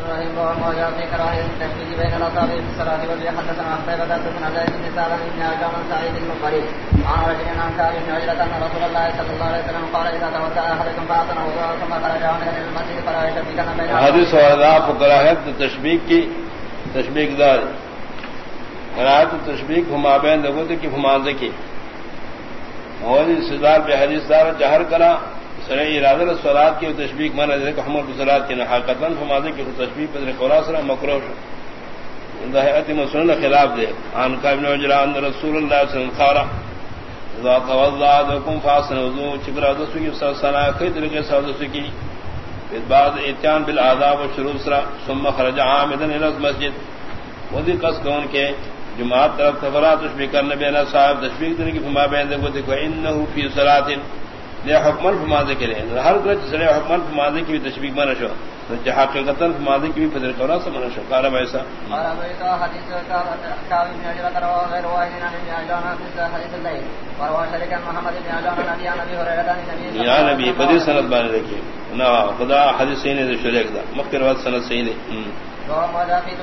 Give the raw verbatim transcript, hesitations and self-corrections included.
الرحيم وما في كراهية التشبيه بين الأصابع في الصلاة والبيع. حدثنا قتيبة حدثنا الليث بن سعد بن عجلان عن سعيد بن المقبري عن رجل عن كعب بن عجلة أن رسول الله صلى الله عليه وسلم قال إذا توضأ أحدكم فأحسن وضوءه ثم خرج من المسجد فلا يشبكن بين حدیث واضح کراہت تشبیہ کی تشبیہ دار کراہت تشبیہ ہما بین لوگوں کی فمانزے کی اور استدلال بے حدیث دار جہر کرا سر ارادہ الصلاۃ کی تشبیہ مانا جائے کہ حمل الصلاۃ کی حقیقتاً فمانزے کی تشبیہ پر قرآن سرا مکروہ ذات مسنن خلاف دے ان کا ابن عجلہ ان رسول اللہ صلی اللہ علیہ وسلم قال اذا توضأ احدكم فاحسن وضوء چبرا دسو کی سنا کئی طریقے سے دسو کی بعد اتیان بالآداب و شروع سرا ثم خرج عامدا الى المسجد وذی قصد کون کے جماعت طرف تفرا تشبیہ کرنے بینا صاحب تشبیہ کرنے کی فما بین دے کو انه فی صلاۃ یہ حکم فماضی کے لیے ہر درجہ سے حکم فماضی کی تشبیہ مانا شو کہ حقیقتا فماضی کی فضل قرا سے مانا شو قال ایسا قال ایسا حدیث کا کعب بن عجلہ کروا غیر واحد عن ابن عجلان في حديث الليل وروى شريك محمد بن عجلان عن ابي هريره عن النبي یا نبی بدی سند بان رکھی نا خدا حدیث نے شریک دا مخکر وقت سند صحیح ہے وما ذا في